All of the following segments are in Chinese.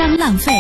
伤浪费。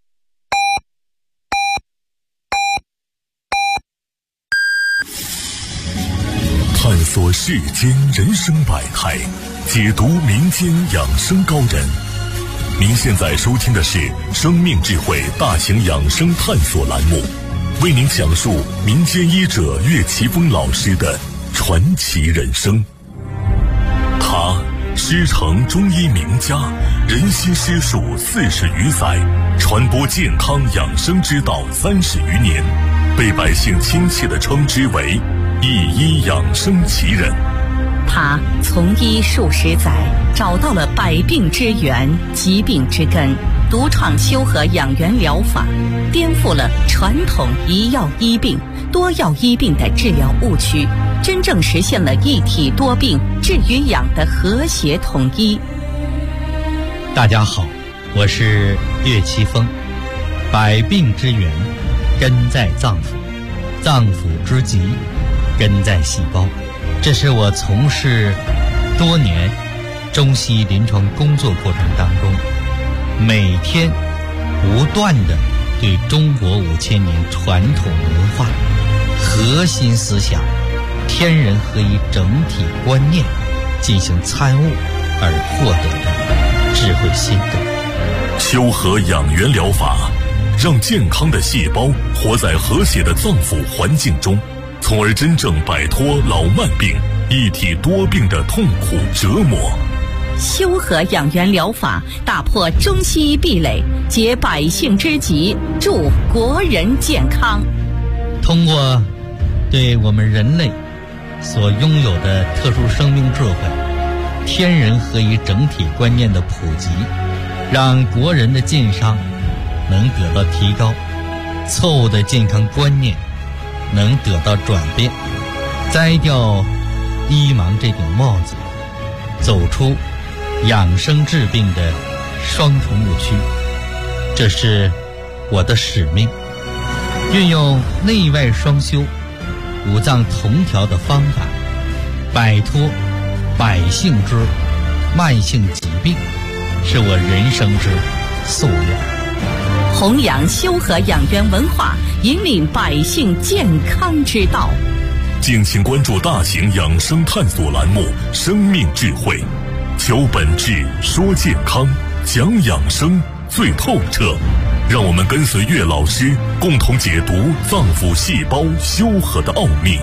探索世间人生百态，解读民间养生高人。您现在收听的是生命智慧大型养生探索栏目，为您讲述民间医者岳奇峰老师的传奇人生。他师承中医名家，仁心师术40余载，传播健康养生之道30余年，被百姓亲切地称之为一医养生奇人。 他从医数十载，找到了百病之源、疾病之根，独创修和养元疗法，颠覆了传统一药医病、多药医病的治疗误区，真正实现了一体多病、治与养的和谐统一。 大家好，我是岳奇峰。百病之源根在脏腑，脏腑之疾根在细胞。这是我从事多年中西医临床工作过程当中，每天不断地对中国5000年传统文化核心思想天人合一整体观念进行参悟而获得的智慧心得。 修和养元疗法让健康的细胞活在和谐的脏腑环境中，从而真正摆脱老慢病、一体多病的痛苦折磨。 修和养元疗法打破中西医壁垒，解百姓之急，助国人健康。 通过对我们人类所拥有的特殊生命智慧、天人合一整体观念的普及，让国人的健康能得到提高，错误的健康观念能得到转变，摘掉医盲这顶帽子，走出养生治病的双重误区。这是我的使命，运用内外双修、五脏同调的方法，摆脱百姓之慢性疾病，是我人生之夙愿。 弘扬修和养元文化，引领百姓健康之道。 敬请关注大型养生探索栏目《生命智慧》，求本质，说健康，讲养生最透彻。让我们跟随岳老师，共同解读脏腑细胞修和的奥秘。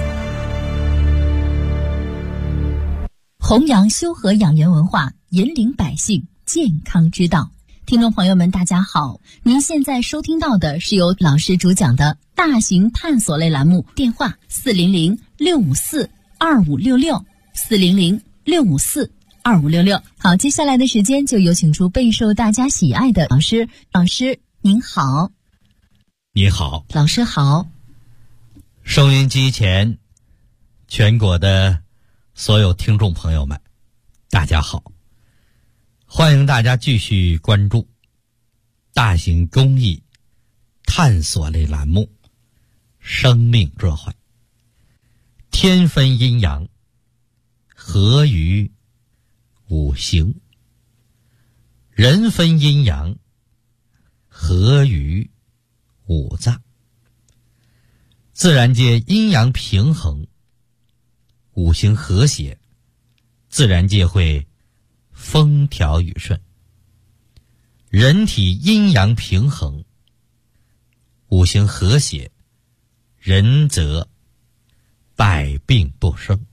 弘扬修和养元文化，引领百姓健康之道。听众朋友们，大家好，您现在收听到的是由老师主讲的大型探索类栏目，电话400-654-2566，400-654-2566。好，接下来的时间就有请出备受大家喜爱的老师。老师您好。 你好。 老师好。 收音机前全国的所有听众朋友们，大家好，欢迎大家继续关注大型公益探索类栏目《生命智慧》。天分阴阳，合于五行；人分阴阳，合于五脏。自然界阴阳平衡，五行和谐，自然界会风调雨顺。人体阴阳平衡，五行和谐，人则百病不生。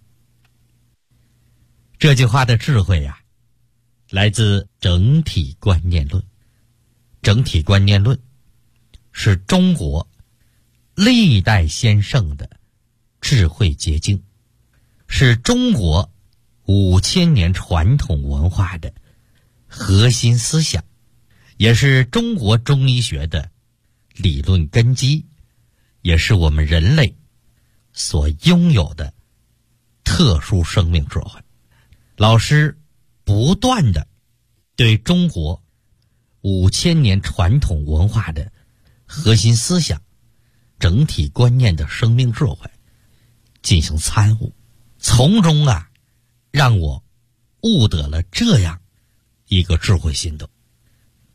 这句话的智慧呀，来自整体观念论。整体观念论是中国历代先圣的智慧结晶，是中国5000年传统文化的核心思想，也是中国中医学的理论根基，也是我们人类所拥有的特殊生命智慧。老师不断的对中国5000年传统文化的核心思想、整体观念的生命智慧进行参悟，从中让我悟得了这样一个智慧心得：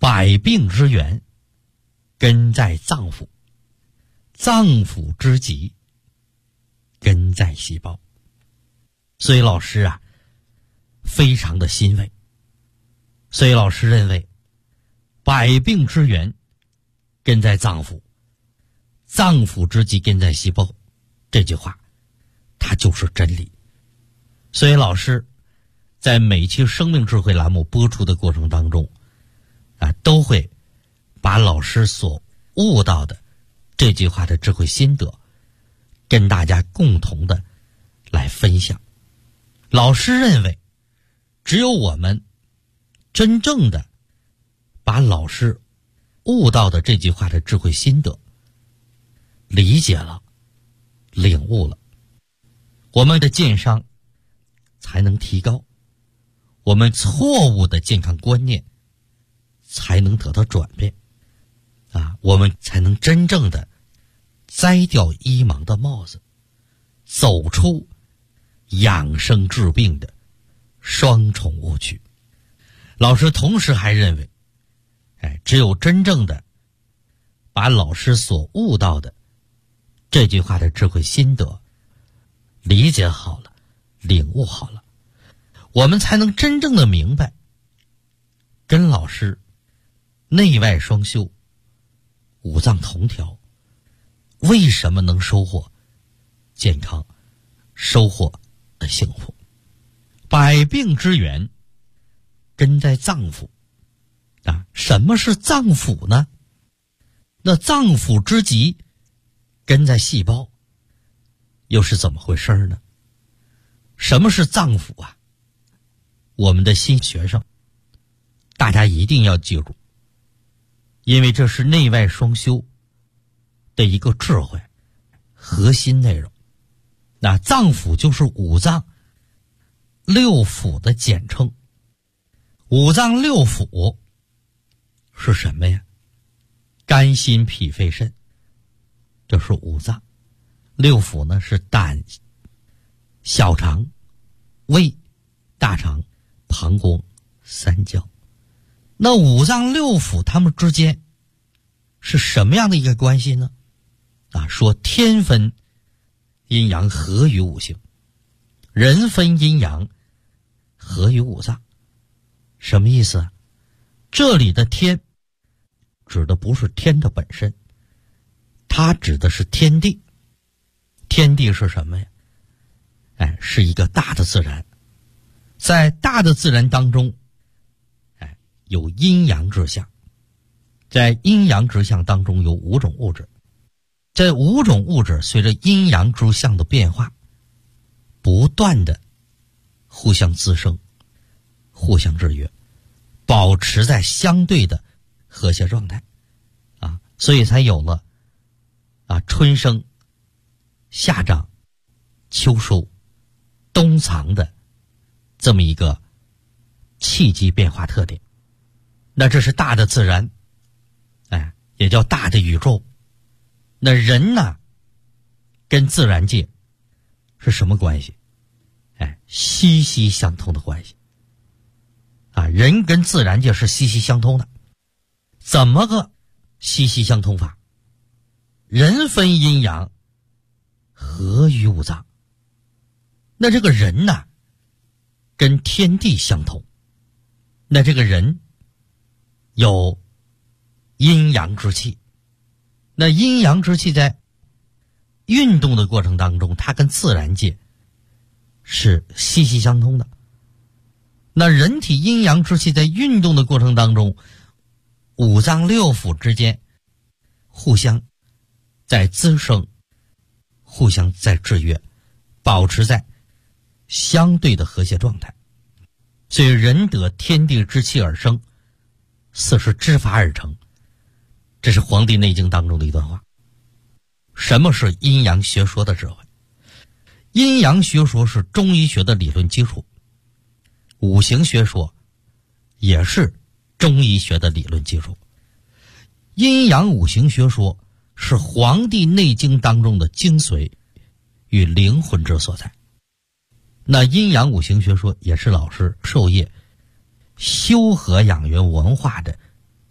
百病之源根在脏腑，脏腑之疾根在细胞。所以老师啊非常的欣慰，所以老师认为百病之源根在脏腑，脏腑之疾根在细胞，这句话它就是真理。所以老师在每期生命智慧栏目播出的过程当中都会把老师所悟到的这句话的智慧心得跟大家共同的来分享。老师认为只有我们真正的把老师悟到的这句话的智慧心得理解了、领悟了，我们的健商才能提高，我们错误的健康观念才能得到转变我们才能真正的摘掉医盲的帽子，走出养生治病的双重误区。老师同时还认为只有真正的把老师所悟到的这句话的智慧心得理解好了、领悟好了，我们才能真正的明白跟老师内外双修、五脏同调为什么能收获健康、收获幸福。百病之源根在脏腑什么是脏腑呢？那脏腑之疾根在细胞，又是怎么回事呢？什么是脏腑我们的新学生大家一定要记住，因为这是内外双修的一个智慧核心内容。那脏腑就是五脏六腑的简称。五脏六腑是什么呀？肝心脾肺肾，这是五脏。六腑呢是胆、小肠、胃、大肠、膀胱、三焦。那五脏六腑它们之间是什么样的一个关系呢？说天分阴阳合于五行，人分阴阳合于五脏。什么意思这里的天指的不是天的本身，它指的是天地。天地是什么呀？是一个大的自然。在大的自然当中有阴阳之象，在阴阳之象当中有五种物质，这五种物质随着阴阳之象的变化不断的互相滋生、互相制约，保持在相对的和谐状态所以才有了春生、夏长、秋收、冬藏的这么一个气机变化特点。那这是大的自然也叫大的宇宙。那人呢跟自然界是什么关系？息息相通的关系人跟自然界是息息相通的。怎么个息息相通法？人分阴阳合于五脏。那这个人呢跟天地相同，那这个人有阴阳之气。那阴阳之气在运动的过程当中，它跟自然界是息息相通的。那人体阴阳之气在运动的过程当中，五脏六腑之间互相在滋生，互相在制约，保持在相对的和谐状态。所以人得天地之气而生，四时之法而成，这是《黄帝内经》当中的一段话。什么是阴阳学说的智慧？阴阳学说是中医学的理论基础，五行学说也是中医学的理论基础。阴阳五行学说是《黄帝内经》当中的精髓与灵魂之所在。那阴阳五行学说也是老师授业修和养元文化的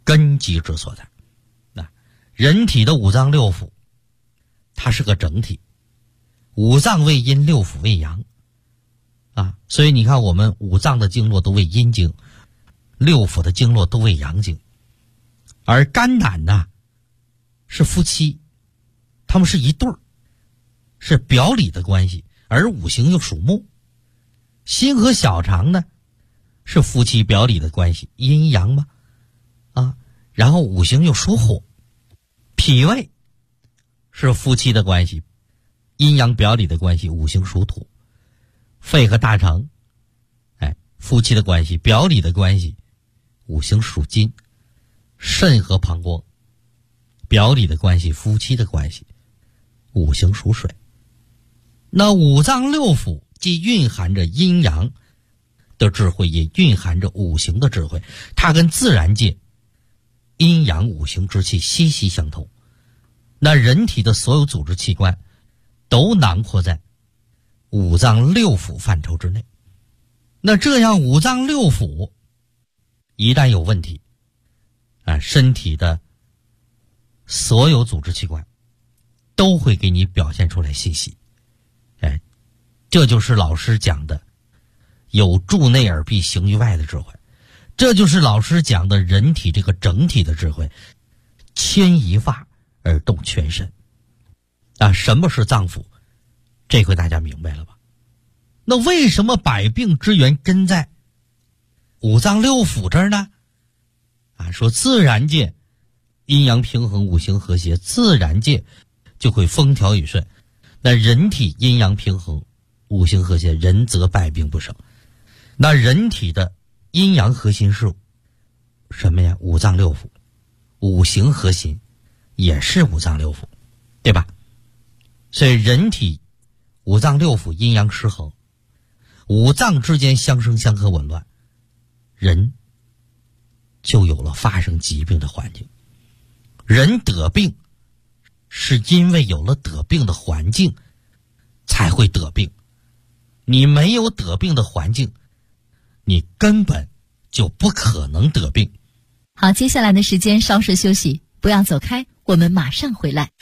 根基之所在。人体的五脏六腑它是个整体，五脏为阴，六腑为阳所以你看我们五脏的经络都为阴经，六腑的经络都为阳经。而肝胆呢是夫妻，他们是一对儿，是表里的关系，而五行又属木。心和小肠呢是夫妻表里的关系，阴阳嘛然后五行又属火。脾胃是夫妻的关系，阴阳表里的关系，五行属土。肺和大肠夫妻的关系，表里的关系，五行属金。肾和膀胱表里的关系，夫妻的关系，五行属水。那五脏六腑既蕴含着阴阳的智慧，也蕴含着五行的智慧，它跟自然界阴阳五行之气息息相通。那人体的所有组织器官都囊括在五脏六腑范畴之内。那这样五脏六腑一旦有问题身体的所有组织器官都会给你表现出来信息。这就是老师讲的有助内而必行于外的智慧，这就是老师讲的人体这个整体的智慧，牵一发而动全身什么是脏腑？这回大家明白了吧？那为什么百病之源根在五脏六腑这儿呢？说自然界阴阳平衡，五行和谐，自然界就会风调雨顺。那人体阴阳平衡，五行和谐，人则百病不生。那人体的阴阳核心是什么呀？五脏六腑。五行核心也是五脏六腑，对吧？所以人体五脏六腑阴阳失衡，五脏之间相生相克紊乱，人就有了发生疾病的环境。人得病是因为有了得病的环境才会得病，你没有得病的环境，你根本就不可能得病。 好，接下来的时间稍事休息，不要走开，我们马上回来。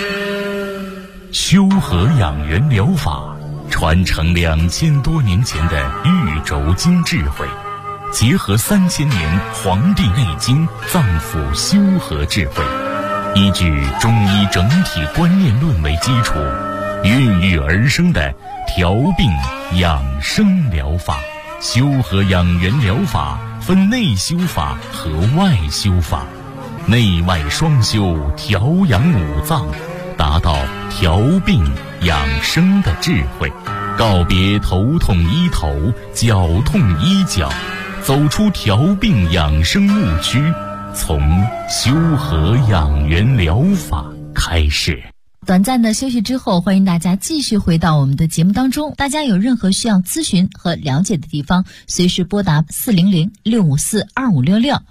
修和养元疗法传承2000多年前的玉轴经智慧，结合3000年《黄帝内经》脏腑修和智慧，依据中医整体观念论为基础，孕育而生的调病养生疗法。修和养元疗法分内修法和外修法，内外双修，调养五脏，达到调病养生的智慧。告别头痛医头，脚痛医脚，走出调病养生误区，从修和养元疗法开始。 短暂的休息之后，欢迎大家继续回到我们的节目当中。大家有任何需要咨询和了解的地方，随时拨打400-654-2566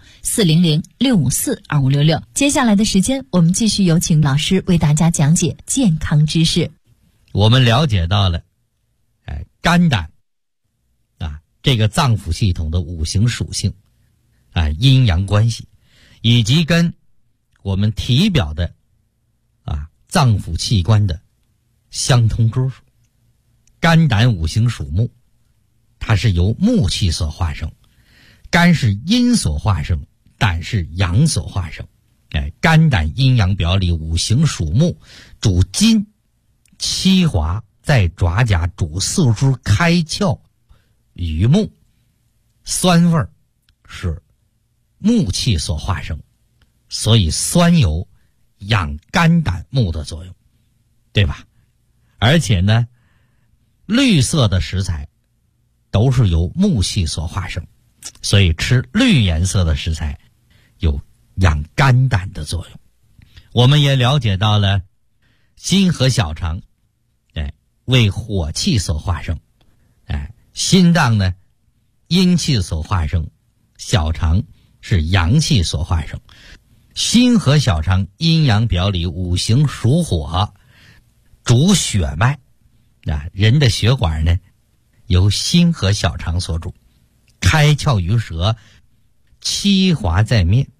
400-654-2566。接下来的时间，我们继续有请老师为大家讲解健康知识。 我们了解到了肝胆这个脏腑系统的五行属性阴阳关系，以及跟我们体表的脏腑器官的相通之处。肝胆五行属木，它是由木气所化生，肝是阴所化生，胆是阳所化生。肝胆阴阳表里，五行属木，主筋七华，在爪甲，主四肢开窍于目。酸味是木气所化生，所以酸有养肝胆木的作用，对吧？而且呢，绿色的食材都是由木气所化生，所以吃绿颜色的食材有养肝胆的作用。我们也了解到了心和小肠为火气所化生，心脏呢阴气所化生，小肠是阳气所化生。心和小肠阴阳表里，五行属火，主血脉。人的血管呢由心和小肠所主，开窍于舌，七华在面，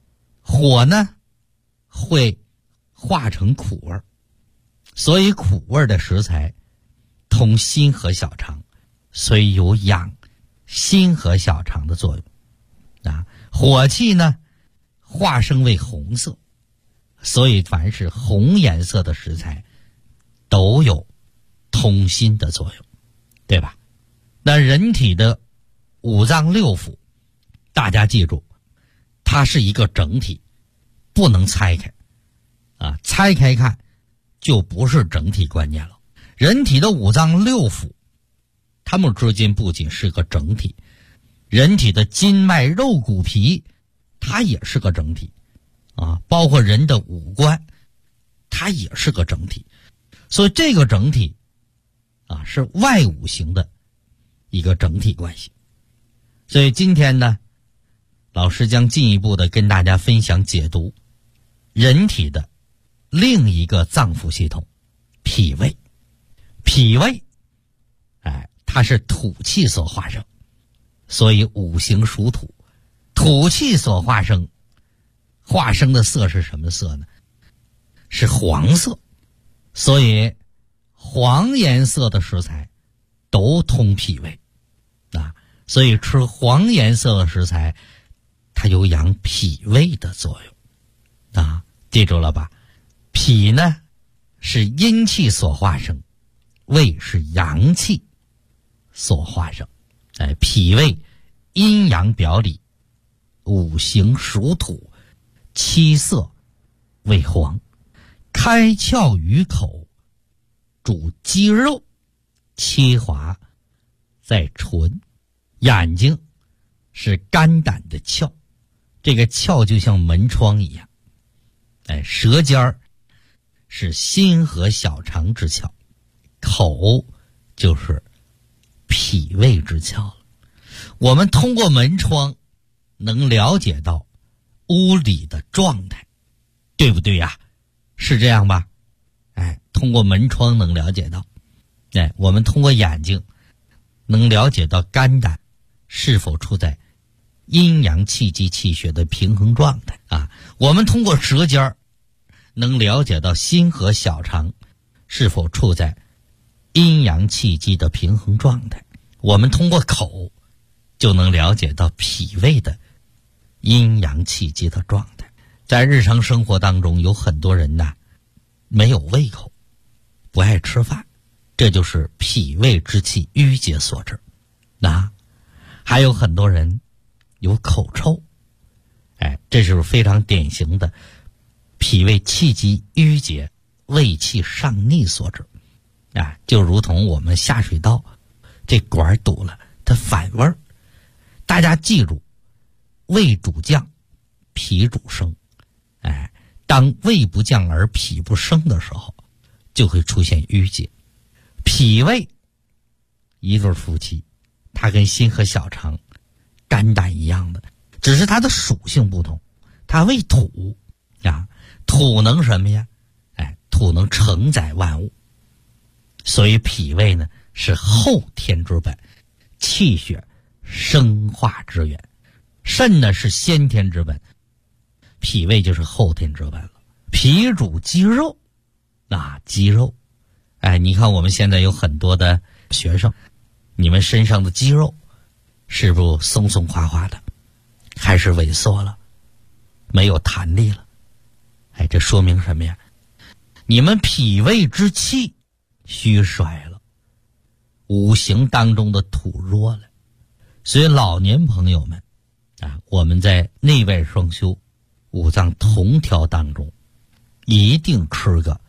火呢会化成苦味儿，所以苦味的食材通心和小肠，所以有养心和小肠的作用啊。火气呢化生为红色，所以凡是红颜色的食材都有通心的作用，对吧？那人体的五脏六腑，大家记住，它是一个整体，不能拆开啊！拆开看就不是整体观念了。人体的五脏六腑，它们之间不仅是个整体，人体的筋脉肉骨皮，它也是个整体啊，包括人的五官，它也是个整体。所以这个整体啊，是外五行的一个整体关系。所以今天呢，老师将进一步的跟大家分享解读人体的另一个脏腑系统——脾胃。脾胃，它是土气所化生，所以五行属土，土气所化生的色是什么色呢？是黄色，所以黄颜色的食材都通脾胃啊，所以吃黄颜色的食材，它有养脾胃的作用啊，记住了吧？脾呢是阴气所化生，胃是阳气所化生。脾胃阴阳表里，五行属土，七色为黄，开窍于口，主肌肉，切滑在唇。眼睛是肝胆的窍，这个窍就像门窗一样。舌尖儿是心和小肠之窍，口就是脾胃之窍了。我们通过门窗能了解到屋里的状态，对不对呀？是这样吧？通过门窗能了解到。我们通过眼睛能了解到肝胆是否处在阴阳气机气血的平衡状态啊。我们通过舌尖能了解到心和小肠是否处在阴阳气机的平衡状态。我们通过口就能了解到脾胃的阴阳气机的状态。在日常生活当中，有很多人没有胃口，不爱吃饭，这就是脾胃之气郁结所致。还有很多人有口臭，这是非常典型的脾胃气机郁结、胃气上逆所致。就如同我们下水道这管堵了，它反味儿。大家记住，胃主降，脾主升。当胃不降而脾不升的时候，就会出现郁结。脾胃一对夫妻，它跟心和小肠、肝胆一样的，只是它的属性不同。它为土土能什么呀？土能承载万物，所以脾胃呢是后天之本，气血生化之源。肾呢是先天之本，脾胃就是后天之本了。脾主肌肉，肌肉，你看我们现在有很多的学生，你们身上的肌肉是不是松松垮垮的，还是萎缩了，没有弹力了？这说明什么呀？你们脾胃之气虚衰了，五行当中的土弱了。所以老年朋友们我们在内外双修、五脏同调当中，一定吃个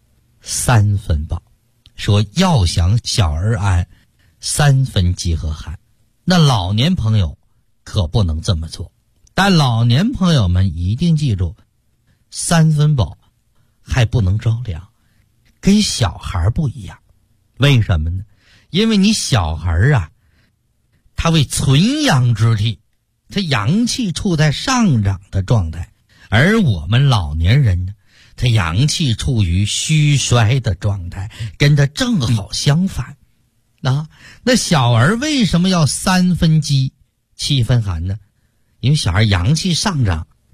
3分饱。说要想小儿安，3分饥和寒。那老年朋友可不能这么做，但老年朋友们一定记住，3分饱还不能着凉，跟小孩不一样。为什么呢？因为你小孩他为存阳之体，他阳气处在上涨的状态，而我们老年人呢，他阳气处于虚衰的状态，跟他正好相反。那小儿为什么要3分饥7分寒呢？因为小孩阳气上涨，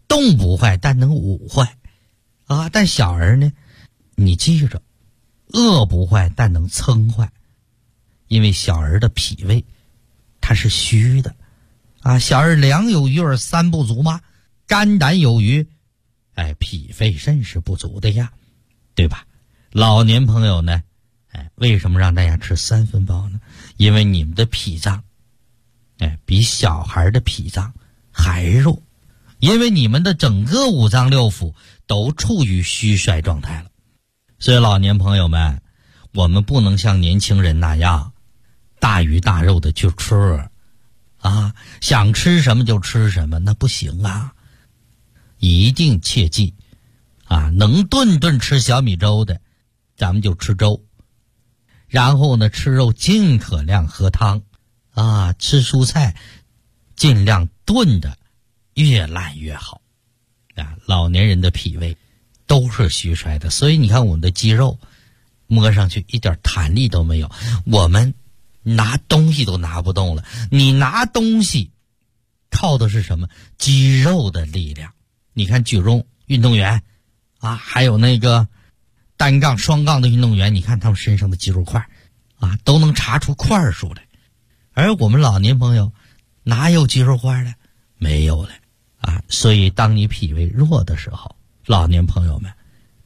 动不坏，但能武坏啊。但小儿呢，你记着，饿不坏，但能撑坏，因为小儿的脾胃它是虚的啊。小儿粮有余而三不足嘛，肝胆有余，脾肺肾是不足的呀，对吧？老年朋友呢，为什么让大家吃3分饱呢？因为你们的脾脏比小孩的脾脏还弱，因为你们的整个五脏六腑都处于虚衰状态了。所以老年朋友们，我们不能像年轻人那样大鱼大肉的去吃啊，想吃什么就吃什么，那不行啊。一定切记啊，能顿顿吃小米粥的咱们就吃粥，然后呢吃肉尽可量喝汤啊，吃蔬菜尽量炖的越烂越好啊。老年人的脾胃都是虚衰的，所以你看我们的肌肉摸上去一点弹力都没有，我们拿东西都拿不动了。你拿东西靠的是什么？肌肉的力量。你看举重运动员啊，还有那个单杠双杠的运动员，你看他们身上的肌肉块啊，都能查出块数来。而我们老年朋友哪有肌肉块了？没有了啊。所以当你脾胃弱的时候，老年朋友们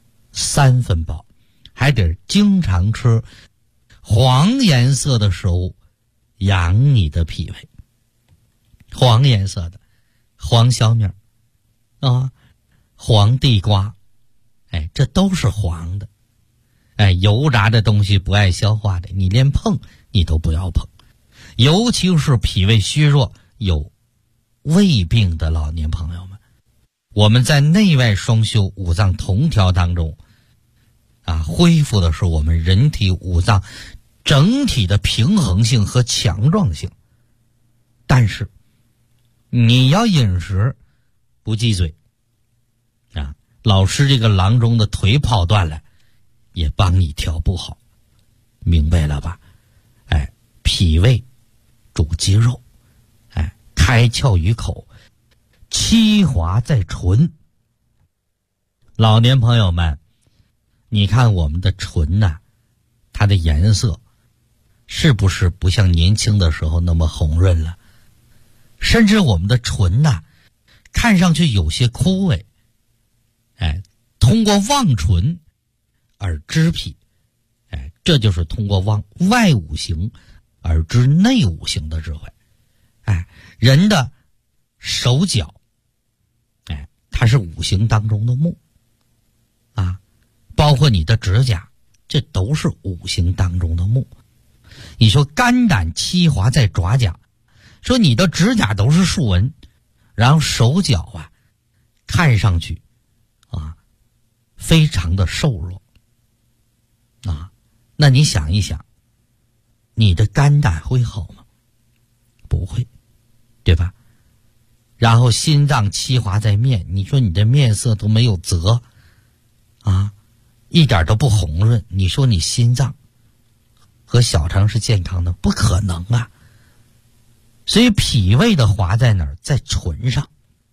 3分饱，还得经常吃黄颜色的食物养你的脾胃。黄颜色的黄小米啊，黄地瓜，这都是黄的。油炸的东西不爱消化的，你连碰你都不要碰。尤其是脾胃虚弱有胃病的老年朋友们，我们在内外双修五脏同调当中啊，恢复的是我们人体五脏整体的平衡性和强壮性。但是你要饮食不忌嘴啊，老师这个郎中的腿跑断了也帮你调不好，明白了吧？脾胃主肌肉，开窍于口，气滑在唇。老年朋友们，你看我们的唇呐，它的颜色是不是不像年轻的时候那么红润了？甚至我们的唇呐，看上去有些枯萎。通过望唇而知脾，这就是通过望外五行而知内五行的智慧。人的手脚，它是五行当中的木啊，包括你的指甲，这都是五行当中的木。你说肝胆气华在爪甲，说你的指甲都是竖纹，然后手脚啊看上去啊非常的瘦弱啊，那你想一想，你的肝胆会好吗？不会，对吧？然后心脏气华在面，你说你的面色都没有泽啊，一点都不红润，你说你心脏和小肠是健康的？不可能啊。所以脾胃的华在哪儿？在唇上。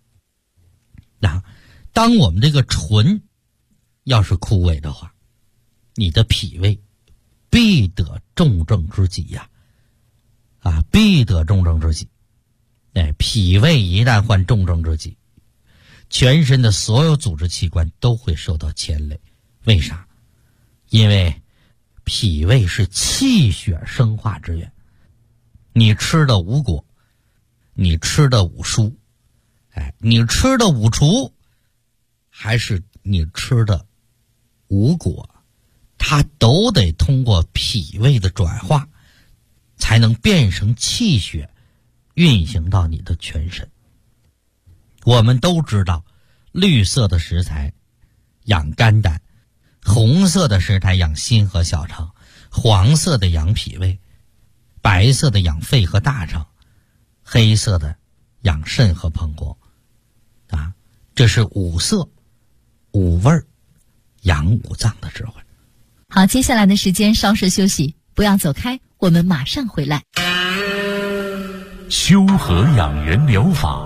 当我们这个唇要是枯萎的话，你的脾胃必得重症之疾呀！必得重症之疾。脾胃一旦患重症之疾，全身的所有组织器官都会受到牵累。为啥？因为脾胃是气血生化之源。你吃的五果，你吃的五蔬，你吃的五畜，还是你吃的五果，它都得通过脾胃的转化，才能变成气血，运行到你的全身。我们都知道，绿色的食材养肝胆，红色的食材养心和小肠，黄色的养脾胃，白色的养肺和大肠，黑色的养肾和膀胱。这是五色五味养五脏的智慧。 好，接下来的时间稍事休息，不要走开，我们马上回来。 修和养元疗法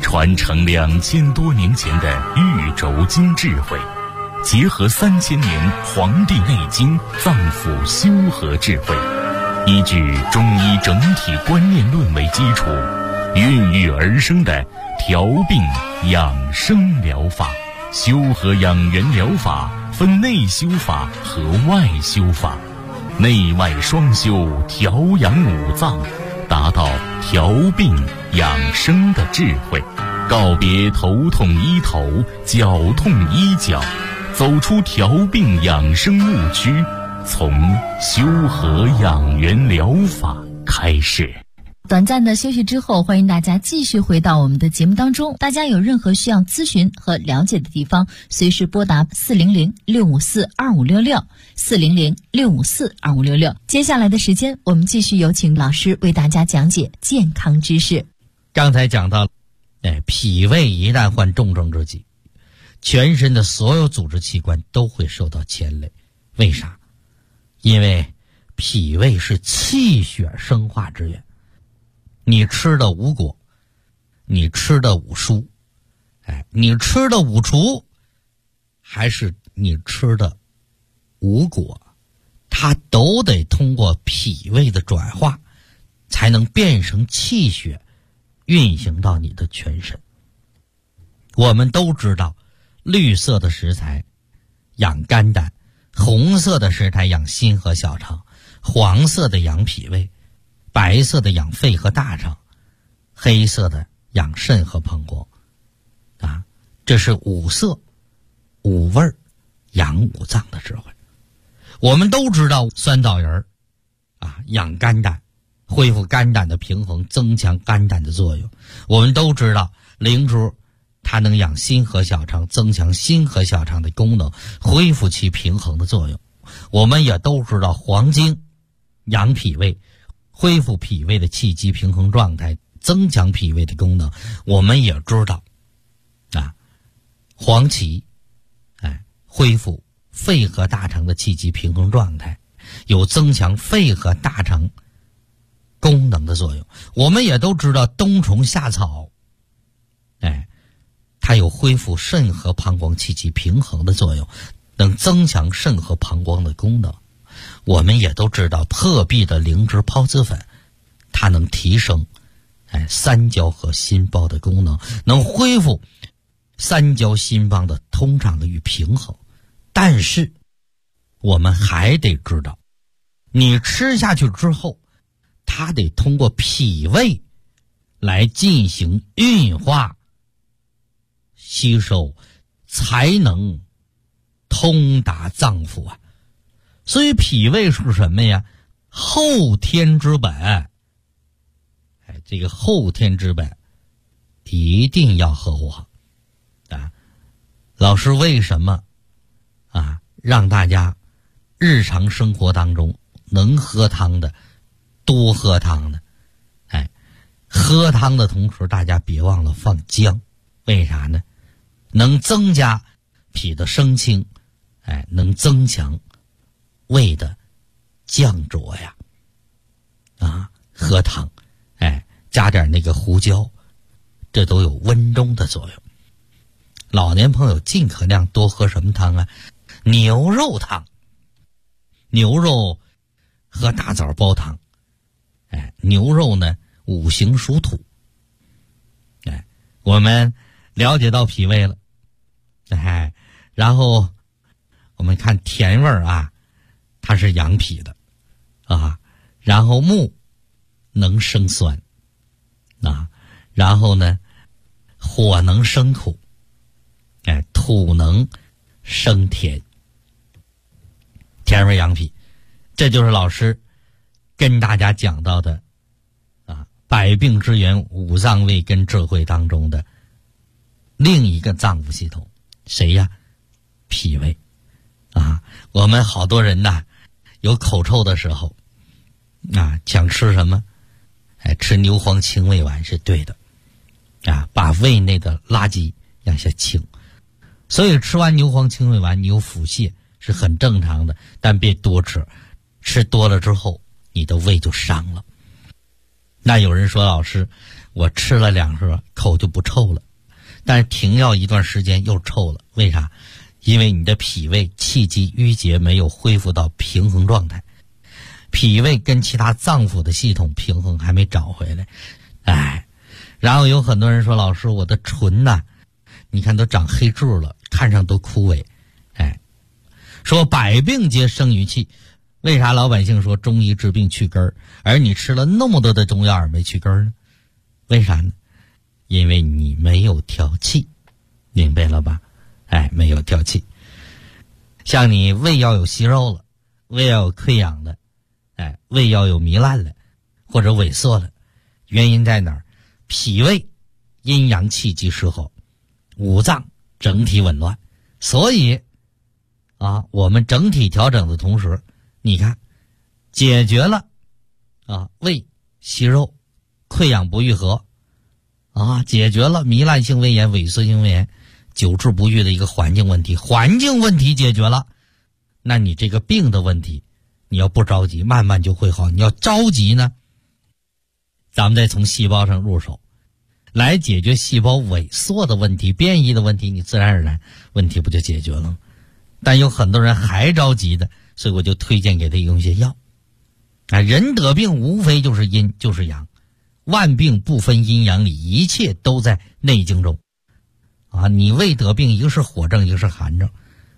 传承2000多年前的玉轴经智慧，结合3000年《黄帝内经》脏腑修和智慧，依据中医整体观念论为基础，孕育而生的调病养生疗法。修和养元疗法分内修法和外修法，内外双修，调养五脏，达到调病养生的智慧，告别头痛医头，脚痛医脚，走出调病养生误区，从修和养元疗法开始。 短暂的休息之后，欢迎大家继续回到我们的节目当中。大家有任何需要咨询和了解的地方，随时拨打400-654-2566 400-654-2566。接下来的时间，我们继续有请老师为大家讲解健康知识。 刚才讲到，脾胃一旦患重症之疾，全身的所有组织器官都会受到牵累。为啥？因为脾胃是气血生化之源。你吃的五果，你吃的五蔬，你吃的五畜，还是你吃的五果，它都得通过脾胃的转化，才能变成气血，运行到你的全身。我们都知道，绿色的食材养肝胆，红色的食材养心和小肠，黄色的养脾胃，白色的养肺和大肠，黑色的养肾和膀胱，这是五色五味养五脏的智慧。我们都知道酸枣仁养肝胆，恢复肝胆的平衡，增强肝胆的作用。我们都知道灵珠它能养心和小肠，增强心和小肠的功能，恢复其平衡的作用。我们也都知道黄精养脾胃，恢复脾胃的气机平衡状态，增强脾胃的功能。我们也知道黄芪恢复肺和大肠的气机平衡状态，有增强肺和大肠功能的作用。我们也都知道冬虫夏草它有恢复肾和膀胱气机平衡的作用，能增强肾和膀胱的功能。我们也都知道破壁的灵芝孢子粉，它能提升三焦和心包的功能，能恢复三焦心包的通畅与平衡。但是我们还得知道，你吃下去之后，它得通过脾胃来进行运化吸收，才能通达脏腑所以脾胃是什么呀？后天之本。这个后天之本一定要呵护好老师为什么让大家日常生活当中能喝汤的多喝汤呢？喝汤的同时大家别忘了放姜。为啥呢？能增加脾的升清，能增强胃的降浊呀。喝汤加点那个胡椒，这都有温中的作用。老年朋友尽可量多喝什么汤牛肉汤。牛肉喝大枣煲汤。牛肉呢五行属土。我们了解到脾胃了。然后我们看甜味它是养脾的然后木能生酸然后呢火能生苦，土能生甜，甜味养脾。这就是老师跟大家讲到的百病之源五脏胃根智慧当中的另一个脏腑系统。谁呀？脾胃我们好多人有口臭的时候想吃什么？吃牛黄清胃丸是对的把胃内的垃圾让下清。所以吃完牛黄清胃丸你有腹泻是很正常的，但别多吃，吃多了之后你的胃就伤了。那有人说，老师我吃了2盒口就不臭了，但是停药一段时间又臭了，为啥？因为你的脾胃气机郁结没有恢复到平衡状态，脾胃跟其他脏腑的系统平衡还没找回来。然后有很多人说，老师，我的唇呐，你看都长黑痣了，看上都枯萎。说百病皆生于气，为啥老百姓说中医治病去根儿，而你吃了那么多的中药而没去根儿呢？为啥呢？因为你没有调气，明白了吧？没有调气。像你胃要有息肉了，胃要有溃疡了，胃要有糜烂了，或者萎缩了，原因在哪儿？脾胃阴阳气机失衡，五脏整体紊乱。所以我们整体调整的同时，你看解决了胃息肉溃疡不愈合解决了糜烂性胃炎萎缩性胃炎久治不愈的一个环境问题，环境问题解决了，那你这个病的问题你要不着急慢慢就会好，你要着急呢，咱们再从细胞上入手来解决细胞萎缩的问题变异的问题，你自然而然问题不就解决了吗？但有很多人还着急的，所以我就推荐给他用一些药人得病无非就是阴就是阳，万病不分阴阳里，一切都在内经中你胃得病，一个是火症，一个是寒症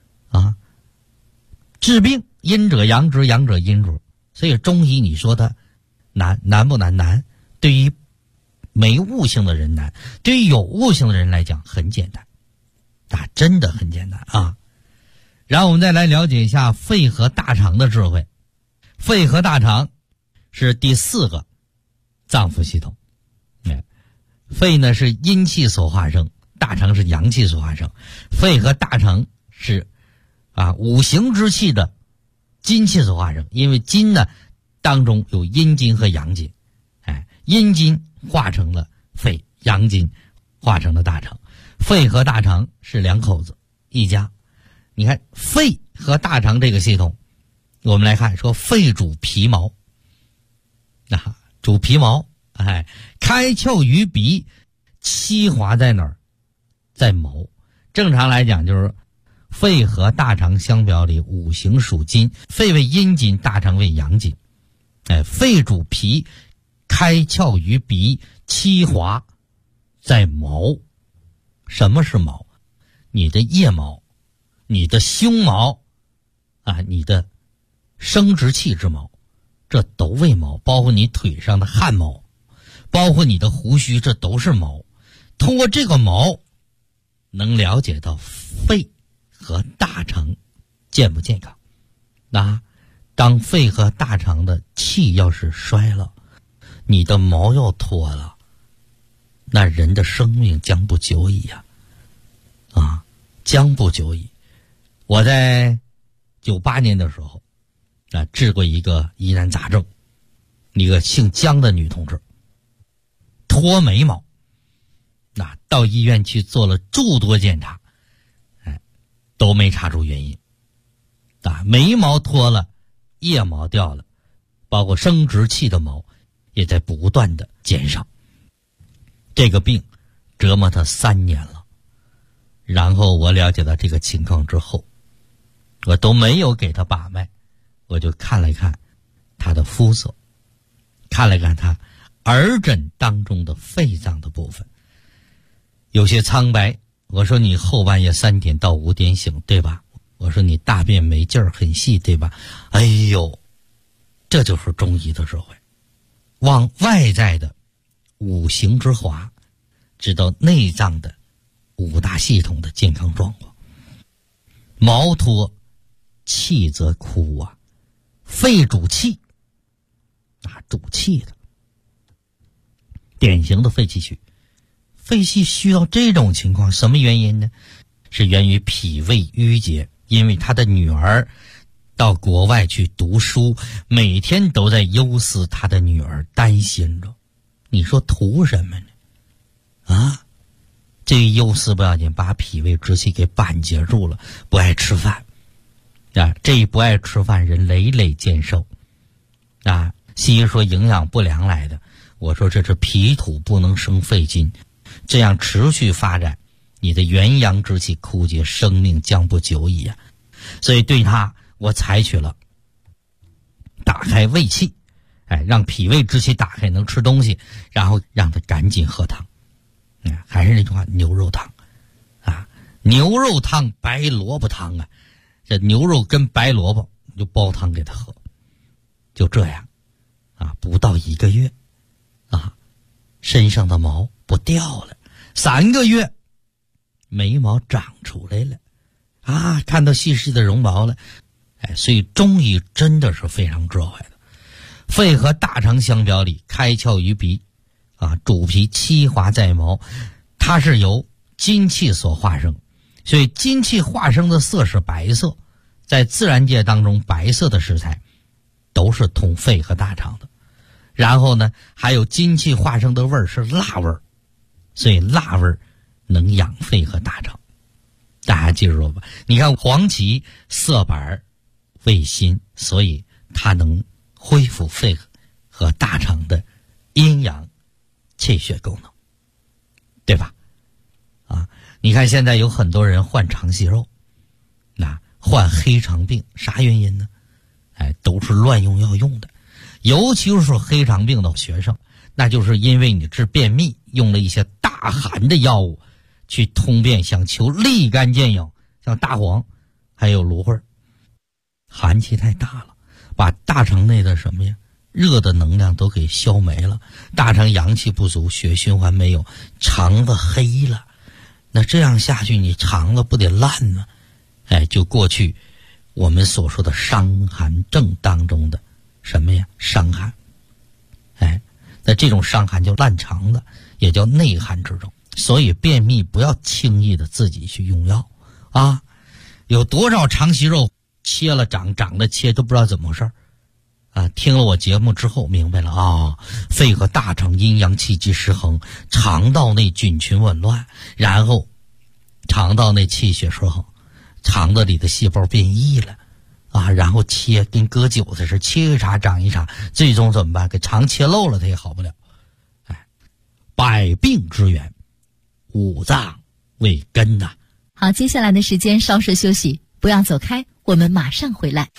治病阴者阳之，阳者阴之。所以中医你说它难不难？难。对于没悟性的人难，对于有悟性的人来讲很简单真的很简单然后我们再来了解一下肺和大肠的智慧。肺和大肠是第4个脏腑系统。肺呢是阴气所化生，大肠是阳气所化生。肺和大肠是五行之气的金气所化生，因为金呢当中有阴金和阳金，阴金化成了肺，阳金化成了大肠。肺和大肠是2口子一家。你看肺和大肠这个系统，我们来看说肺主皮毛主皮毛开窍于鼻，气滑在哪儿？在毛。正常来讲就是肺和大肠相表里五行属金，肺为阴金，大肠为阳金。肺主皮，开窍于鼻，气滑在毛。什么是毛？你的腋毛，你的胸毛你的生殖器之毛，这都为毛，包括你腿上的汗毛，包括你的胡须，这都是毛。通过这个毛能了解到肺和大肠健不健康。当肺和大肠的气要是衰了，你的毛要脱了，那人的生命将不久矣将不久矣。我在98年的时候治过一个疑难杂症，一个姓姜的女同志脱眉毛，到医院去做了诸多检查都没查出原因眉毛脱了，腋毛掉了，包括生殖器的毛也在不断的减少。这个病折磨他3年了。然后我了解到这个情况之后，我都没有给他把脉，我就看了看他的肤色，看了看他耳枕当中的肺脏的部分，有些苍白。我说你后半夜3点到5点醒，对吧？我说你大便没劲儿，很细，对吧？哎呦，这就是中医的智慧，往外在的五行之华，知道内脏的5大系统的健康状况。毛脱，气则枯肺主气主气的，典型的肺气虚。肺气虚到这种情况，什么原因呢？是源于脾胃郁结，因为他的女儿到国外去读书，每天都在忧思他的女儿，担心着。你说图什么呢？这一忧思不要紧，把脾胃之气给板结住了，不爱吃饭这一不爱吃饭，人累累见瘦西医说营养不良来的， 我说这是脾土不能生肺金，这样持续发展，你的元阳之气枯竭，生命将不久矣啊！所以对他，我采取了打开胃气，让脾胃之气打开，能吃东西，然后让他赶紧喝汤。还是那句话，牛肉汤啊，牛肉汤、白萝卜汤啊，这牛肉跟白萝卜就煲汤给他喝，就这样啊，不到1个月啊，身上的毛不掉了，3个月眉毛长出来了啊，看到细细的绒毛了。所以中医真的是非常智慧的。肺和大肠相表里，开窍于鼻啊，主皮七华在毛，它是由金气所化生，所以金气化生的色是白色，在自然界当中，白色的食材都是通肺和大肠的。然后呢，还有金气化生的味儿是辣味儿，所以辣味儿能养肺和大肠。大家记住吧，你看黄芪色白味辛，所以它能恢复肺和大肠的阴阳气血功能，对吧？啊，你看现在有很多人患肠息肉，患黑肠病，啥原因呢？都是乱用药用的，尤其是黑肠病的学生，那就是因为你治便秘用了一些大寒的药物去通便，想求立竿见影，像大黄还有芦荟，寒气太大了，把大肠内的什么呀热的能量都给消没了，大肠阳气不足，血循环没有，肠子黑了。那这样下去，你肠子不得烂吗？就过去我们所说的伤寒症当中的什么呀伤寒。那这种伤寒叫烂肠子，也叫内寒之症。所以便秘不要轻易的自己去用药啊！有多少肠息肉切了长，长了切，都不知道怎么回事啊！听了我节目之后明白了啊，肺和大肠阴阳气机失衡，肠道内菌群紊乱，然后肠道内气血失衡，肠子里的细胞变异了啊，然后切跟割韭菜似的，切一茬长一茬，最终怎么办？给肠切漏了，它也好不了。百病之源，五脏为根呐。 好，接下来的时间稍事休息，不要走开，我们马上回来。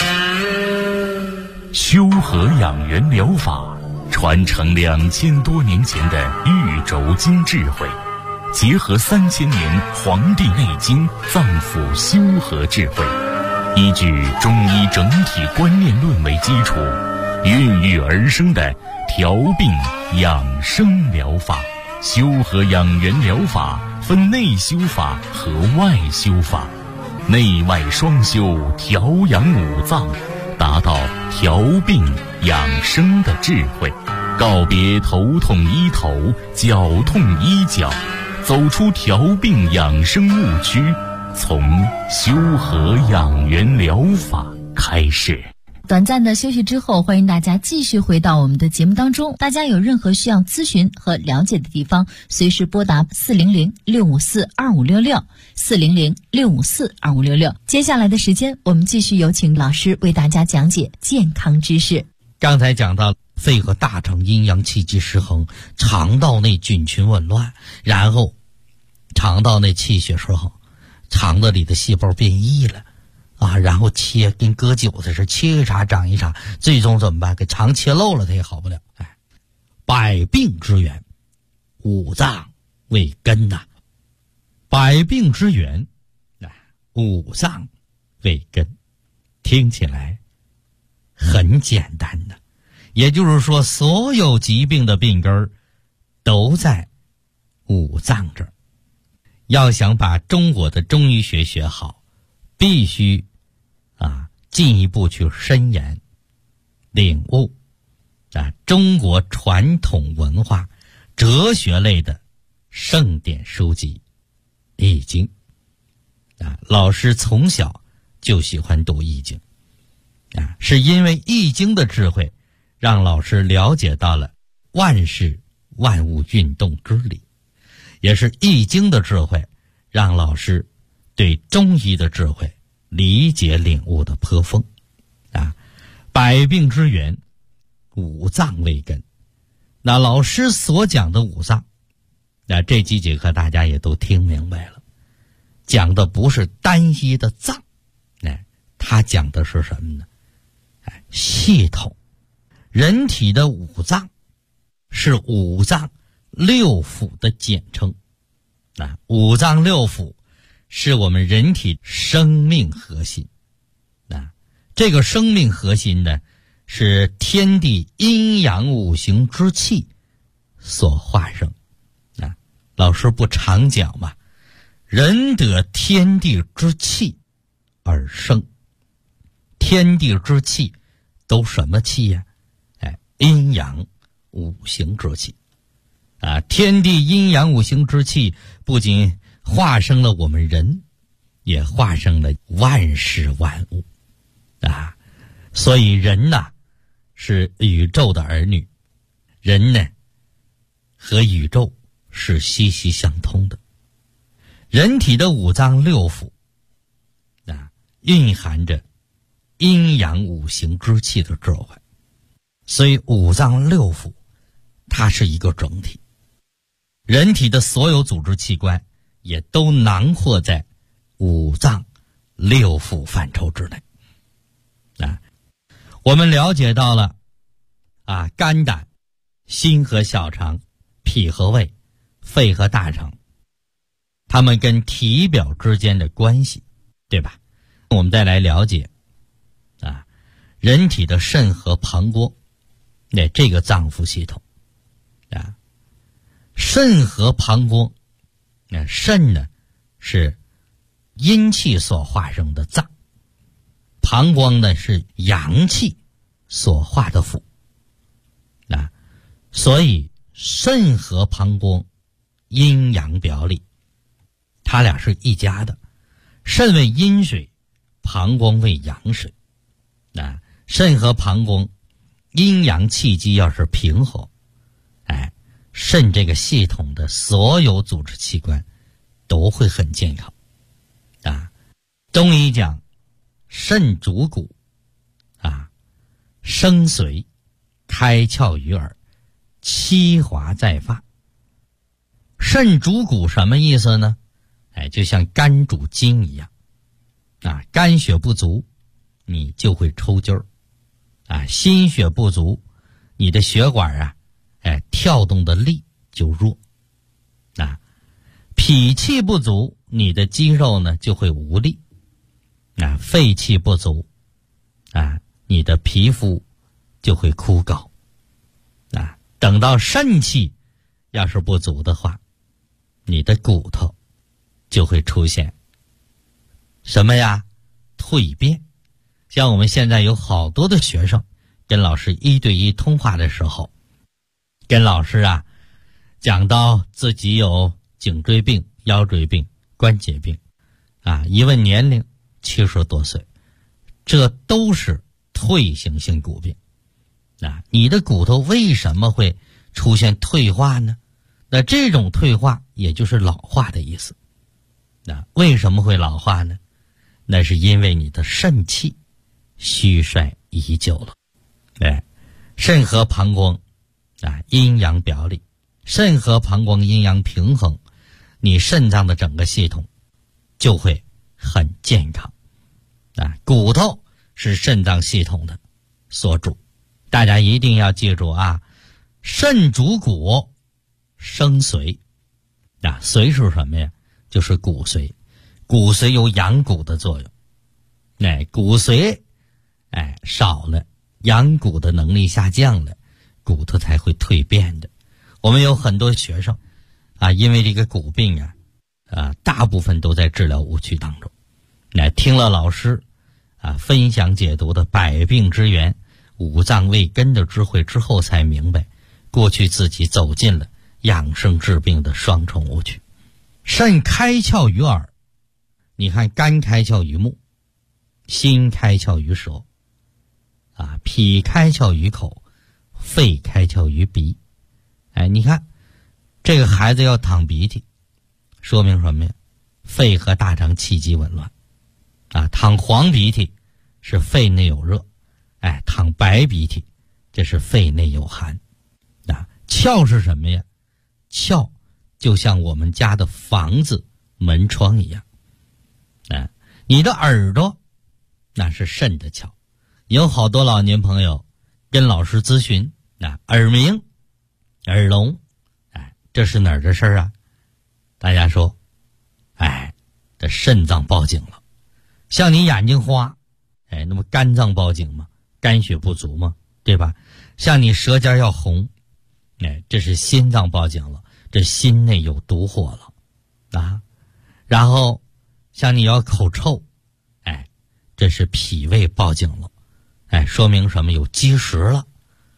修和养元疗法传承2000多年前的玉轴经智慧，结合3000年《黄帝内经》脏腑修和智慧，依据中医整体观念论为基础，孕育而生的调病养生疗法。修和养元疗法分内修法和外修法，内外双修，调养五脏，达到调病养生的智慧，告别头痛医头，脚痛医脚，走出调病养生误区，从修和养元疗法开始。 短暂的休息之后，欢迎大家继续回到我们的节目当中。大家有任何需要咨询和了解的地方，随时拨打400-654-2566 400-654-2566。接下来的时间，我们继续有请老师为大家讲解健康知识。 刚才讲到肺和大肠阴阳气机失衡，肠道内菌群紊乱，然后肠道内气血失衡，肠子里的细胞变异了啊，然后切跟割韭菜似的，切一茬长一茬，最终怎么办？给肠切漏了，它也好不了。百病之源，五脏为根呐。百病之源，五脏为根，听起来很简单的，也就是说，所有疾病的病根儿都在五脏这儿。要想把中国的中医学学好，必须进一步去深研领悟中国传统文化哲学类的圣典书籍《易经》老师从小就喜欢读《易经》是因为《易经》的智慧让老师了解到了万事万物运动之理，也是《易经》的智慧让老师对中医的智慧理解领悟的颇丰百病之源，五脏为根。 那老师所讲的五脏，那这几节课大家也都听明白了，讲的不是单一的脏，他讲的是什么呢？系统。人体的五脏是五脏六腑的简称。五脏六腑是我们人体生命核心。这个生命核心呢，是天地阴阳五行之气所化生。老师不常讲嘛，人得天地之气而生。天地之气都什么气呀？阴阳五行之气。天地阴阳五行之气不仅化生了我们人，也化生了万事万物。所以人呐，是宇宙的儿女，人呢和宇宙是息息相通的。人体的五脏六腑蕴含着阴阳五行之气的智慧，所以五脏六腑它是一个整体。人体的所有组织器官也都囊括在五脏六腑范畴之内。我们了解到了肝胆、心和小肠、脾和胃、肺和大肠，它们跟体表之间的关系，对吧？我们再来了解人体的肾和膀胱，这个脏腑系统。肾和膀胱，肾呢是阴气所化生的脏，膀胱呢是阳气所化的腑。所以肾和膀胱阴阳表里，它俩是一家的。肾为阴水，膀胱为阳水。肾和膀胱阴阳气机要是平衡，肾这个系统的所有组织器官都会很健康。中医讲肾主骨，生髓，开窍于耳，七华在发。肾主骨什么意思呢？就像肝主筋一样。肝血不足，你就会抽筋儿。心血不足，你的血管跳动的力就弱。脾气不足，你的肌肉呢就会无力。肺气不足，你的皮肤就会枯槁。等到肾气要是不足的话，你的骨头就会出现什么呀？蜕变。像我们现在有好多的学生跟老师一对一通话的时候，跟老师讲到自己有颈椎病、腰椎病、关节病，一问年龄70多岁，这都是退行性骨病。你的骨头为什么会出现退化呢？那这种退化也就是老化的意思。为什么会老化呢？那是因为你的肾气虚衰已久了。肾和膀胱阴阳表里，肾和膀胱阴阳平衡，你肾脏的整个系统就会很健康。骨头是肾脏系统的所主，大家一定要记住肾主骨，生髓。髓是什么呀？就是骨髓。骨髓有养骨的作用。骨髓少了，养骨的能力下降了，骨头才会蜕变的。我们有很多学生因为这个骨病大部分都在治疗误区当中。听了老师分享解读的百病之源、五脏为根的智慧之后，才明白过去自己走进了养生治病的双重误区。肾开窍于耳，你看肝开窍于目，心开窍于舌，脾开窍于口，肺开窍于鼻。你看这个孩子要淌鼻涕，说明什么呀？肺和大肠气机紊乱。淌黄鼻涕是肺内有热，淌白鼻涕这是肺内有寒。 窍是什么呀？窍就像我们家的房子门窗一样。你的耳朵那是肾的窍。有好多老年朋友跟老师咨询，耳鸣、耳聋，这是哪儿的事儿啊？大家说，这肾脏报警了。像你眼睛花，那么肝脏报警吗？肝血不足吗？对吧？像你舌尖要红，这是心脏报警了，这心内有毒火了然后像你要口臭，这是脾胃报警了，说明什么？有积食了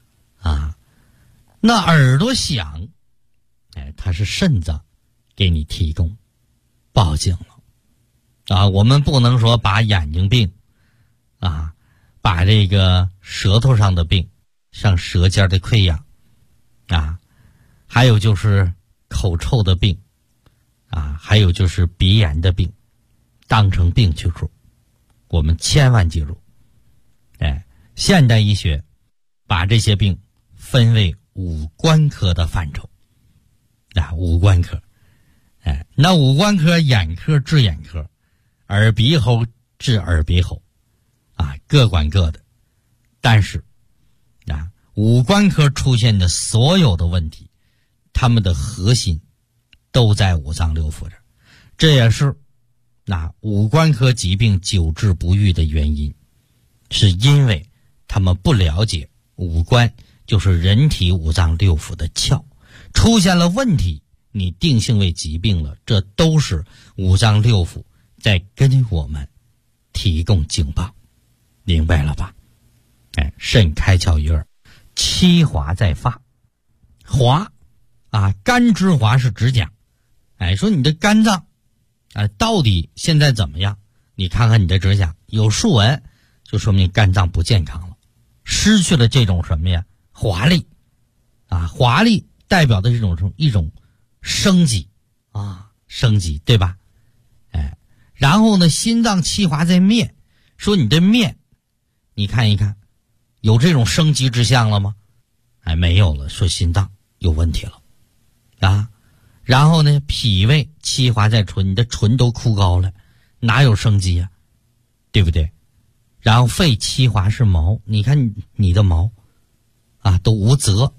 那耳朵响，它是肾脏给你提供报警了我们不能说把眼睛病把这个舌头上的病，像舌尖的溃疡还有就是口臭的病还有就是鼻炎的病当成病去治。我们千万记住，现代医学把这些病分为五官科的范畴五官科那五官科，眼科治眼科，耳鼻喉治耳鼻喉各管各的。但是五官科出现的所有的问题，他们的核心都在五脏六腑这儿，这也是五官科疾病久治不愈的原因，是因为他们不了解五官就是人体五脏六腑的窍，出现了问题，你定性为疾病了，这都是五脏六腑在跟我们提供警报，明白了吧？肾开窍于耳，七华在发。华肝之华是指讲，说你的肝脏到底现在怎么样？你看看你的指甲有竖纹，就说明肝脏不健康了，失去了这种什么呀？华丽华丽代表的一种生机生机，对吧？然后呢，心脏气华在面，说你的面，你看一看，有这种生机之象了吗？没有了，说心脏有问题了然后呢，脾胃气华在唇，你的唇都枯槁了，哪有生机啊？对不对？然后肺气华是毛，你看你的毛都无泽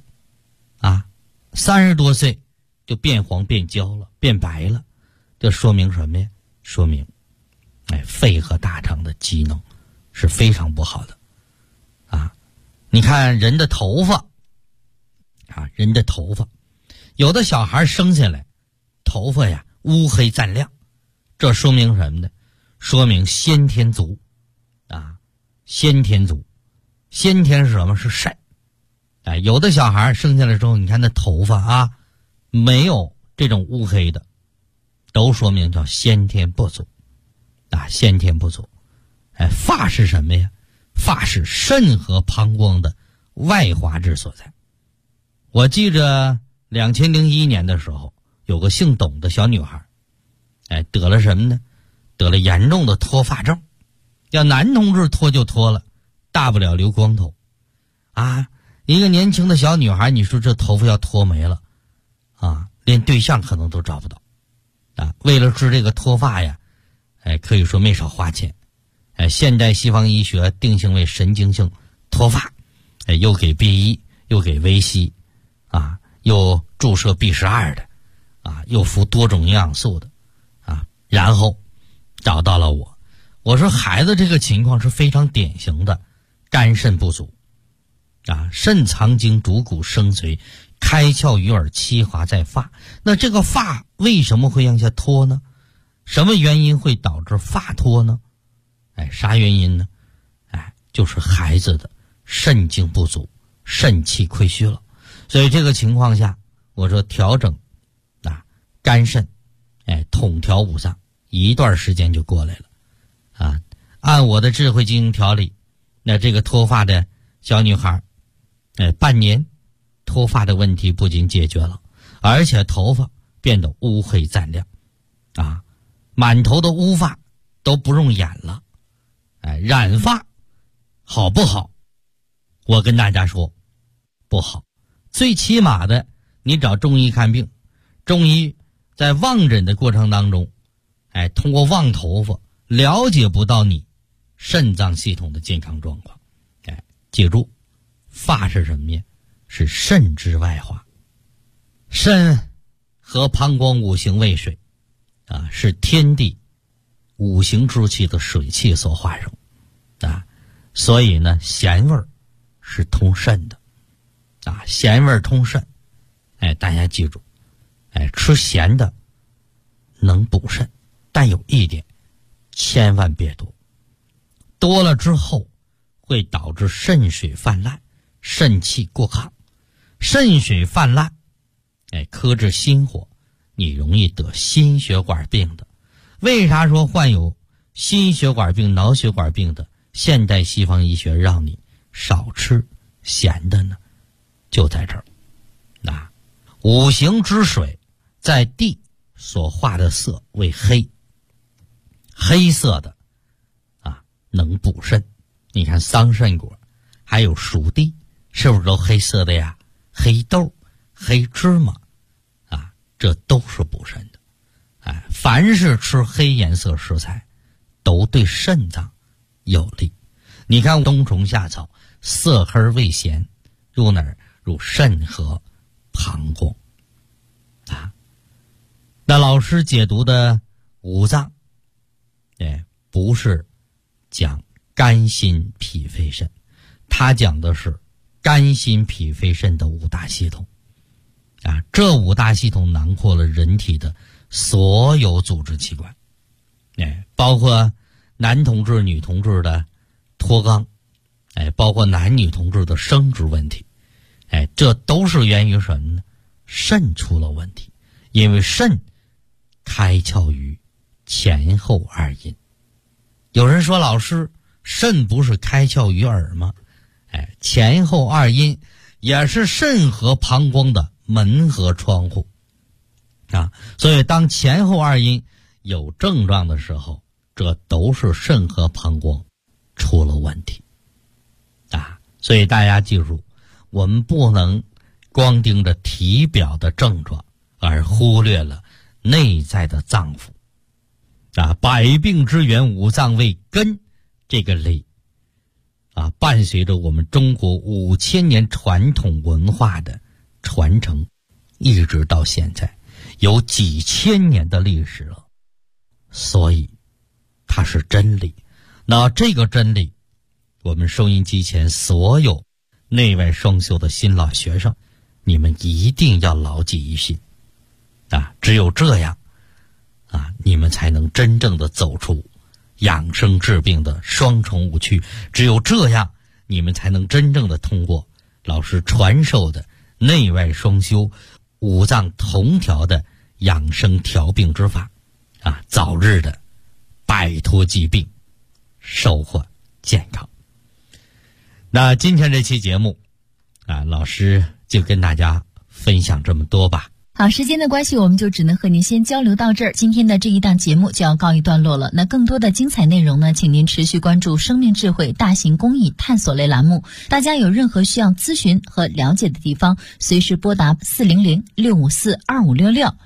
30多岁就变黄变焦了，变白了，这说明什么呀？说明肺和大肠的机能是非常不好的你看人的头发人的头发，有的小孩生下来头发呀乌黑湛亮，这说明什么呢？说明先天足先天足。先天是什么？是肾有的小孩生下来之后，你看那头发没有这种乌黑的，都说明叫先天不足先天不足。发是什么呀？发是肾和膀胱的外华之所在。我记着2001年的时候，有个姓董的小女孩得了什么呢？得了严重的脱发症。要男同志脱就脱了，大不了留光头一个年轻的小女孩，你说这头发要脱没了连对象可能都找不到为了治这个脱发呀可以说没少花钱现代西方医学定性为神经性脱发又给 B1 又给维 C又注射 B12 的又服多种营养素的然后找到了我说孩子这个情况是非常典型的肝肾不足肾藏精主骨生髓，开窍于耳，七华在发。那这个发为什么会向下脱呢？什么原因会导致发脱呢？啥原因呢？就是孩子的肾精不足，肾气亏虚了。所以这个情况下，我说调整肝肾统调五脏，一段时间就过来了按我的智慧经营调理，那这个脱发的小女孩半年脱发的问题不仅解决了，而且头发变得乌黑湛亮满头的乌发都不用染了染发好不好？我跟大家说不好， 最起码的，你找中医看病，中医在望诊的过程当中，通过望头发了解不到你肾脏系统的健康状况。记住，发是什么呀？是肾之外化。肾和膀胱五行为水是天地五行之气的水气所化生所以呢，咸味儿是通肾的咸味儿通肾。大家记住，吃咸的能补肾，但有一点，千万别多，多了之后会导致肾水泛滥，肾气过亢。肾水泛滥克制心火，你容易得心血管病的。为啥说患有心血管病、脑血管病的现代西方医学让你少吃咸的呢？就在这儿。五行之水在地所化的色为黑，黑色的能补肾。你看桑葚果还有熟地是不是都黑色的呀？黑豆、黑芝麻这都是补肾的。凡是吃黑颜色食材都对肾脏有利。你看冬虫夏草色黑味咸，入哪儿？入肾和膀胱那老师解读的五脏不是讲肝心脾肺肾，他讲的是肝心脾肺肾的五大系统这五大系统囊括了人体的所有组织器官包括男同志女同志的脱肛包括男女同志的生殖问题这都是源于什么呢？肾出了问题。因为肾开窍于前后二阴。有人说，老师，肾不是开窍于耳吗？前后二阴也是肾和膀胱的门和窗户所以当前后二阴有症状的时候，这都是肾和膀胱出了问题所以大家记住，我们不能光盯着体表的症状而忽略了内在的脏腑百病之源五脏为根这个理伴随着我们中国5000年传统文化的传承，一直到现在有几千年的历史了，所以它是真理。那这个真理，我们收音机前所有内外双修的新老学生，你们一定要牢记于心只有这样你们才能真正的走出养生治病的双重误区。只有这样，你们才能真正的通过老师传授的内外双修、五脏同调的养生调病之法早日的摆脱疾病，收获健康。那今天这期节目老师就跟大家分享这么多吧。 好，时间的关系，我们就只能和您先交流到这儿。今天的这一档节目就要告一段落了。那更多的精彩内容呢，请您持续关注生命智慧大型公益探索类栏目。大家有任何需要咨询和了解的地方，随时拨打400-654-2566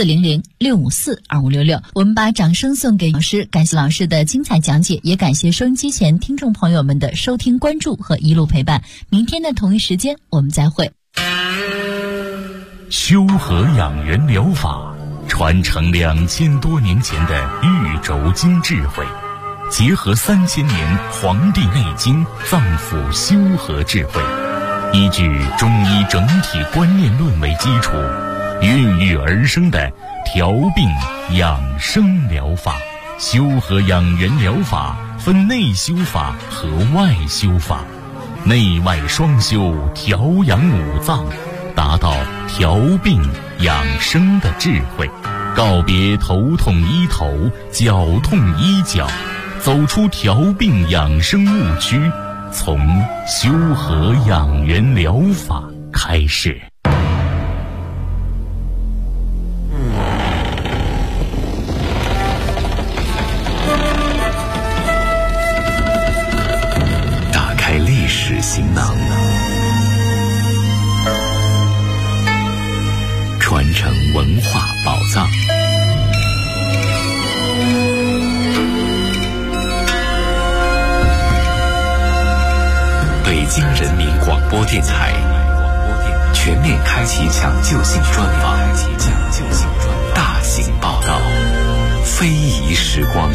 400-654-2566。我们把掌声送给老师，感谢老师的精彩讲解，也感谢收音机前听众朋友们的收听关注和一路陪伴。明天的同一时间我们再会。 修和养元疗法传承2000多年前的玉轴经智慧，结合3000年《黄帝内经》脏腑修和智慧，依据中医整体观念论为基础，孕育而生的调病养生疗法。修和养元疗法分内修法和外修法，内外双修，调养五脏，达到调病养生的智慧，告别头痛医头，脚痛医脚，走出调病养生误区，从修和养元疗法开始。打开历史行囊， 京人民广播电台全面开启抢救性专访，大型报道，非遗时光。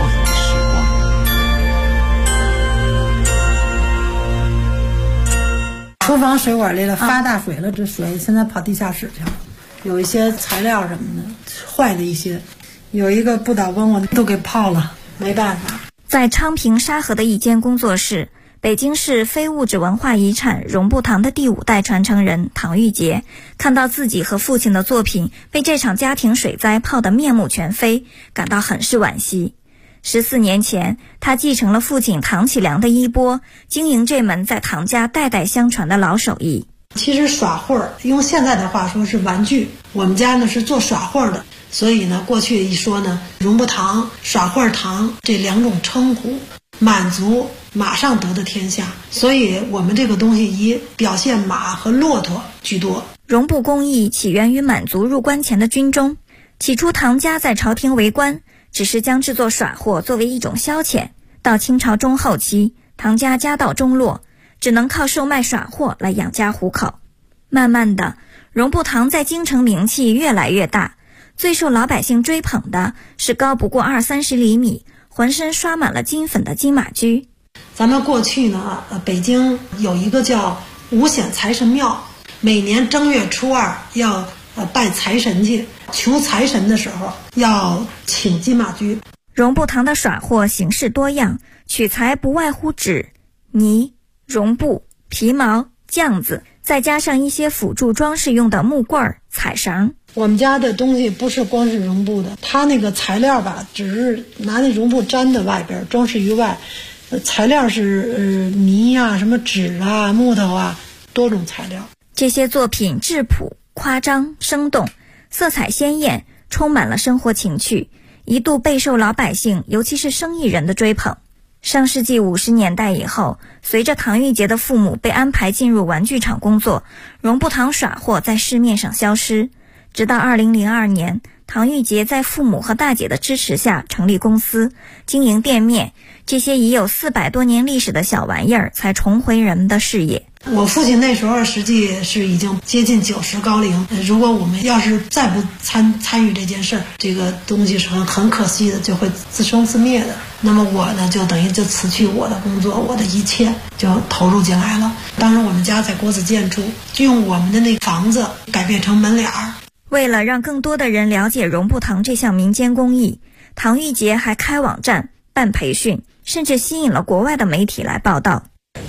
厨房水管里了发大水了，这水现在跑地下室去了，有一些材料什么的坏的一些，有一个不倒翁我都给泡了，没办法。 在昌平沙河的一间工作室，北京市非物质文化遗产绒布堂的第5代传承人唐玉洁看到自己和父亲的作品被这场家庭水灾泡得面目全非，感到很是惋惜。14年前，他继承了父亲唐启良的衣钵，经营这门在唐家代代相传的老手艺。 其实耍会儿，用现在的话说是玩具，我们家呢是做耍会儿的，所以呢过去一说呢，绒布堂、耍会儿堂这2种称呼，满族马上得的天下，所以我们这个东西以表现马和骆驼居多。 绒布工艺起源于满族入关前的军中，起初唐家在朝廷为官，只是将制作耍货作为一种消遣。到清朝中后期，唐家家道中落，只能靠售卖耍货来养家糊口。慢慢的，绒布堂在京城名气越来越大，最受老百姓追捧的是高不过20-30厘米，浑身刷满了金粉的金马驹。 咱们过去呢，北京有一个叫五显财神庙，每年正月初2要拜财神去，求财神的时候要请金马驹。 绒布堂的耍货形式多样，取材不外乎纸、泥、绒布、皮毛、酱子，再加上一些辅助装饰用的木棍儿、彩绳。 我们家的东西不是光是绒布的，它那个材料吧，只是拿那绒布粘在外边，装饰于外。材料是泥啊、什么纸啊、木头啊，多种材料。 这些作品质朴、夸张、生动，色彩鲜艳，充满了生活情趣，一度备受老百姓，尤其是生意人的追捧。上世纪50年代以后，随着唐玉洁的父母被安排进入玩具厂工作，绒布堂耍货在市面上消失。直到2002年，唐玉洁在父母和大姐的支持下成立公司，经营店面，这些已有400多年历史的小玩意儿才重回人们的视野。 我父亲那时候实际是已经接近90高龄，如果我们要是再不参与这件事儿，这个东西是很可惜的，就会自生自灭的。那么我呢，就等于就辞去我的工作，我的一切就投入进来了。当时我们家在国子监住，就用我们的那房子改变成门脸儿。 为了让更多的人了解绒布堂这项民间工艺，唐玉洁还开网站、办培训，甚至吸引了国外的媒体来报道。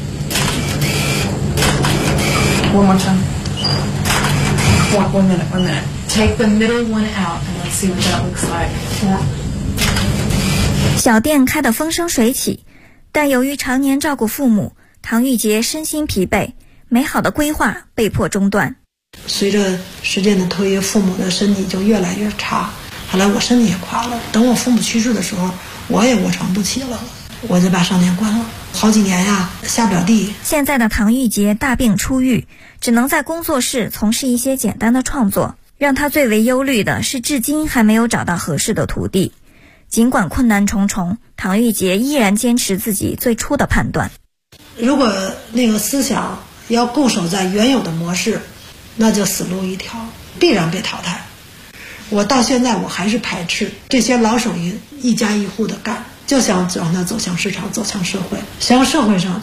One more time. One minute. Take the middle one out and let's see what that looks like. 小店开得风生水起，但由于常年照顾父母，唐玉洁身心疲惫，美好的规划被迫中断。 随着时间的推移，父母的身体就越来越差，后来我身体也垮了。等我父母去世的时候，我也卧床不起了，我就把商店关了。好几年呀，下不了地。 现在的唐玉洁大病初愈，只能在工作室从事一些简单的创作。让他最为忧虑的是，至今还没有找到合适的徒弟。尽管困难重重，唐玉洁依然坚持自己最初的判断。 如果那个思想要固守在原有的模式，那就死路一条，必然被淘汰。我到现在我还是排斥这些老手艺一家一户的干，就想让它走向市场，走向社会，向社会上